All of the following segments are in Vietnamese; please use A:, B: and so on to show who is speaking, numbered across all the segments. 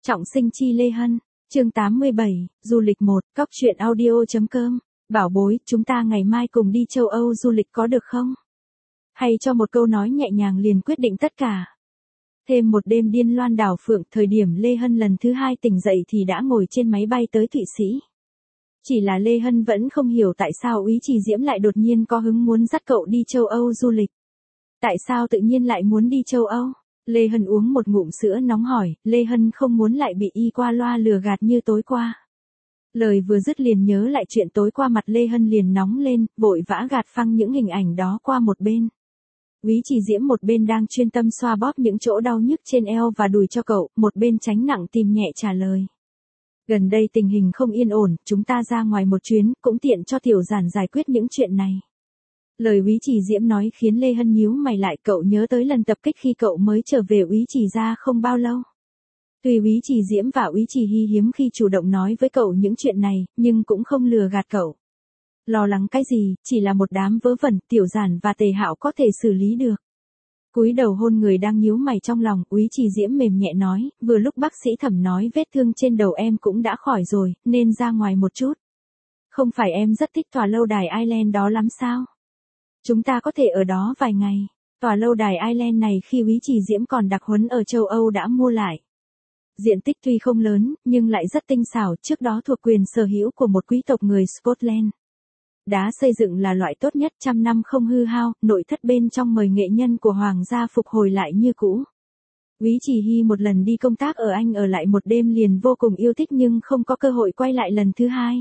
A: Trọng sinh chi Lê Hân, chương 87, du lịch 1, cóc truyện audio.com. Bảo bối, chúng ta ngày mai cùng đi châu Âu du lịch có được không? Hay cho một câu nói nhẹ nhàng liền quyết định tất cả. Thêm một đêm điên loan đảo phượng, thời điểm Lê Hân lần thứ 2 tỉnh dậy thì đã ngồi trên máy bay tới Thụy Sĩ. Chỉ là Lê Hân vẫn không hiểu tại sao Úy Trì Diễm lại đột nhiên có hứng muốn dắt cậu đi châu Âu du lịch. Tại sao tự nhiên lại muốn đi châu Âu? Lê Hân uống một ngụm sữa nóng hỏi, Lê Hân không muốn lại bị y qua loa lừa gạt như tối qua. Lời vừa dứt liền nhớ lại chuyện tối qua, mặt Lê Hân liền nóng lên, vội vã gạt phăng những hình ảnh đó qua một bên. Úy Trì Diễm một bên đang chuyên tâm xoa bóp những chỗ đau nhức trên eo và đùi cho cậu, một bên tránh nặng tìm nhẹ trả lời. Gần đây tình hình không yên ổn, chúng ta ra ngoài một chuyến, cũng tiện cho tiểu giản giải quyết những chuyện này. Lời Úy Trì Diễm nói khiến Lê Hân nhíu mày lại, cậu nhớ tới lần tập kích khi cậu mới trở về Úy Trì gia không bao lâu. Tuy Úy Trì Diễm và Úy Trì Hy hiếm khi chủ động nói với cậu những chuyện này, nhưng cũng không lừa gạt cậu. Lo lắng cái gì, chỉ là một đám vớ vẩn, tiểu giản và Tề Hạo có thể xử lý được. Cúi đầu hôn người đang nhíu mày trong lòng, Úy Trì Diễm mềm nhẹ nói, vừa lúc bác sĩ Thẩm nói vết thương trên đầu em cũng đã khỏi rồi, nên ra ngoài một chút. Không phải em rất thích tòa lâu đài Island đó lắm sao? Chúng ta có thể ở đó vài ngày. Tòa lâu đài Island này khi Úy Trì Diễm còn đặc huấn ở châu Âu đã mua lại. Diện tích tuy không lớn, nhưng lại rất tinh xảo, trước đó thuộc quyền sở hữu của một quý tộc người Scotland. Đá xây dựng là loại tốt nhất, trăm năm không hư hao, nội thất bên trong mời nghệ nhân của hoàng gia phục hồi lại như cũ. Úy Trì Hy một lần đi công tác ở Anh ở lại một đêm liền vô cùng yêu thích nhưng không có cơ hội quay lại lần thứ 2.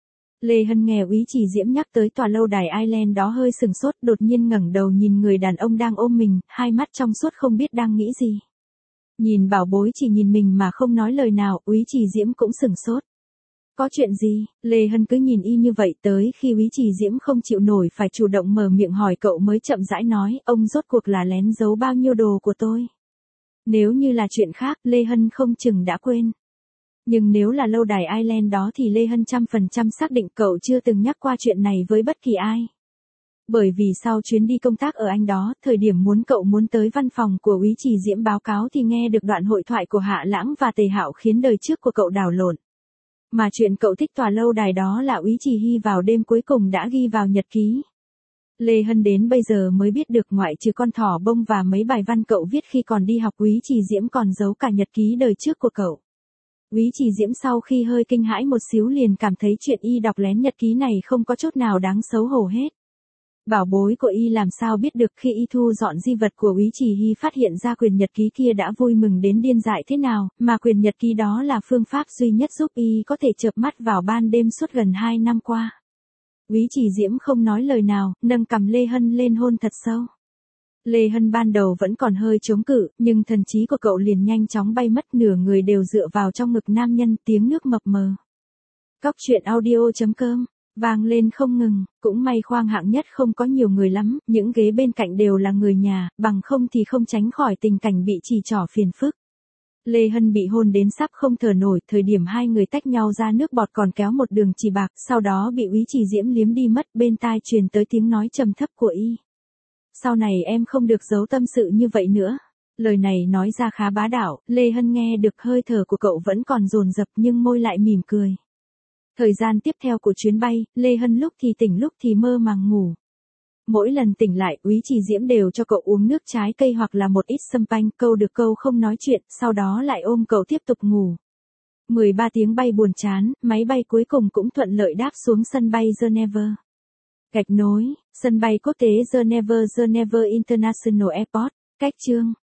A: Lê Hân nghe Úy Trì Diễm nhắc tới tòa lâu đài Island đó hơi sừng sốt, đột nhiên ngẩng đầu nhìn người đàn ông đang ôm mình, hai mắt trong suốt không biết đang nghĩ gì. Nhìn bảo bối chỉ nhìn mình mà không nói lời nào, Úy Trì Diễm cũng sừng sốt. Có chuyện gì? Lê Hân cứ nhìn y như vậy tới khi Úy Trì Diễm không chịu nổi phải chủ động mở miệng hỏi cậu mới chậm rãi nói, ông rốt cuộc là lén giấu bao nhiêu đồ của tôi. Nếu như là chuyện khác, Lê Hân không chừng đã quên. Nhưng nếu là lâu đài Island đó thì Lê Hân 100% xác định cậu chưa từng nhắc qua chuyện này với bất kỳ ai. Bởi vì sau chuyến đi công tác ở Anh đó, thời điểm cậu muốn tới văn phòng của Úy Trì Diễm báo cáo thì nghe được đoạn hội thoại của Hạ Lãng và Tề Hạo khiến đời trước của cậu đảo lộn. Mà chuyện cậu thích tòa lâu đài đó là Úy Trì Hy vào đêm cuối cùng đã ghi vào nhật ký. Lê Hân đến bây giờ mới biết được ngoại trừ con thỏ bông và mấy bài văn cậu viết khi còn đi học, Úy Trì Diễm còn giấu cả nhật ký đời trước của cậu. Úy Trì Diễm sau khi hơi kinh hãi một xíu liền cảm thấy chuyện y đọc lén nhật ký này không có chút nào đáng xấu hổ hết. Bảo bối của y làm sao biết được khi y thu dọn di vật của Úy Trì Hy phát hiện ra quyển nhật ký kia đã vui mừng đến điên dại thế nào, mà quyển nhật ký đó là phương pháp duy nhất giúp y có thể chợp mắt vào ban đêm suốt gần 2 năm qua. Úy Trì Diễm không nói lời nào, nâng cằm Lê Hân lên hôn thật sâu. Lê Hân ban đầu vẫn còn hơi chống cự, nhưng thần trí của cậu liền nhanh chóng bay mất, nửa người đều dựa vào trong ngực nam nhân, tiếng nước mập mờ. Cóc truyện audio.com vang lên không ngừng, cũng may khoang hạng nhất không có nhiều người lắm, những ghế bên cạnh đều là người nhà, bằng không thì không tránh khỏi tình cảnh bị chỉ trỏ phiền phức. Lê Hân bị hôn đến sắp không thở nổi, thời điểm hai người tách nhau ra nước bọt còn kéo một đường chỉ bạc, sau đó bị Úy Trì Diễm liếm đi mất, bên tai truyền tới tiếng nói trầm thấp của y. Sau này em không được giấu tâm sự như vậy nữa. Lời này nói ra khá bá đạo, Lê Hân nghe được hơi thở của cậu vẫn còn dồn dập nhưng môi lại mỉm cười. Thời gian tiếp theo của chuyến bay, Lê Hân lúc thì tỉnh lúc thì mơ màng ngủ. Mỗi lần tỉnh lại, Úy Trì Diễm đều cho cậu uống nước trái cây hoặc là một ít sâm panh, câu được câu không nói chuyện, sau đó lại ôm cậu tiếp tục ngủ. 13 tiếng bay buồn chán, máy bay cuối cùng cũng thuận lợi đáp xuống sân bay Geneva. Gạch nối, sân bay quốc tế Geneva International Airport, cách chương.